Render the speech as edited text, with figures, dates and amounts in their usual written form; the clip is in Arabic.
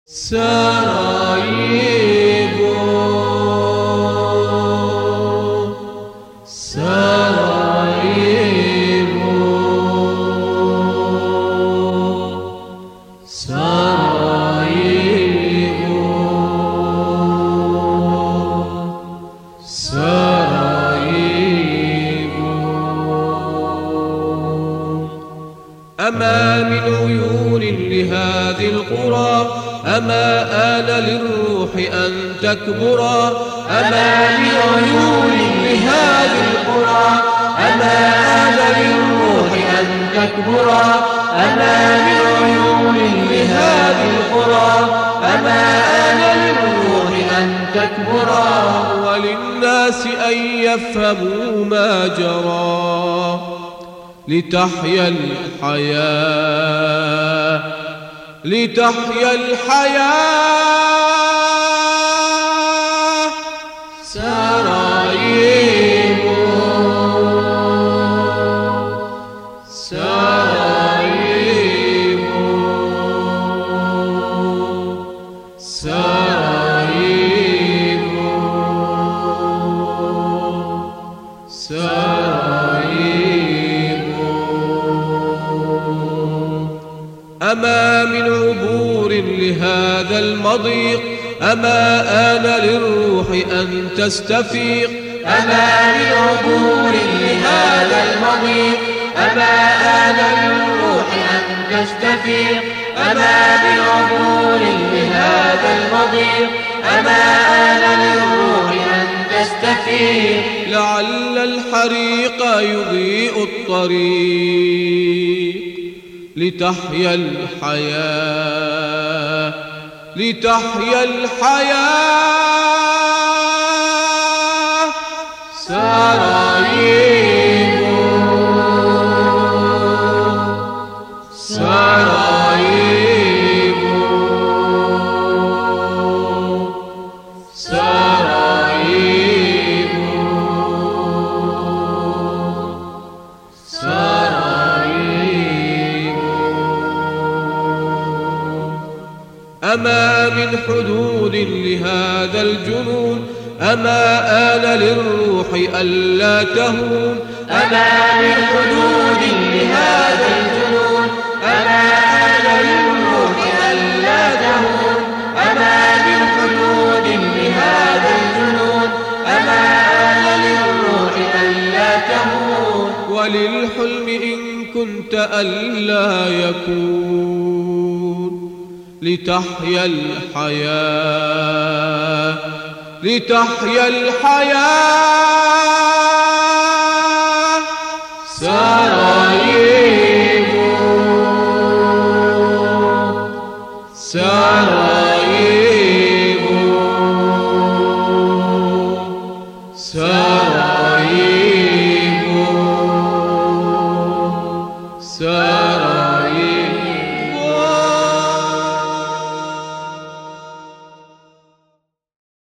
سراييبو سراييبو سراييبو سراييبو أما من عيون لهذه القرى أما آن للروح أن تكبرا أما من عيون لهذه القرى أما آن للروح أن تكبرا أما من عيون لهذه القرى أما آن للروح أن تكبرا وللناس أن يفهموا ما جرى لتحيا الحياة لتحيا الحياة سراييبو سراييبو سراييبو سراييبو أما من عبور لهذا المضيق أما آن للروح أن تستفيق أما من عبور لهذا المضيق أما آن للروح أن تستفيق أما من عبور لهذا المضيق أما آن للروح أن تستفيق لعل الحريق يضيء الطريق لتحيا الحياة لتحيا الحياة سراييبو سراييبو سراييبو أما من حدود لهذا الجنون أما آن للروح ألا تهون أما من حدود لهذا الجنون أما آن للروح ألا تهون أما من حدود لهذا الجنون أما آن للروح ألا تهون وللحلم إن كنت ألا يكون لتحيا الحياة لتحيا الحياة سراييبو سراييبو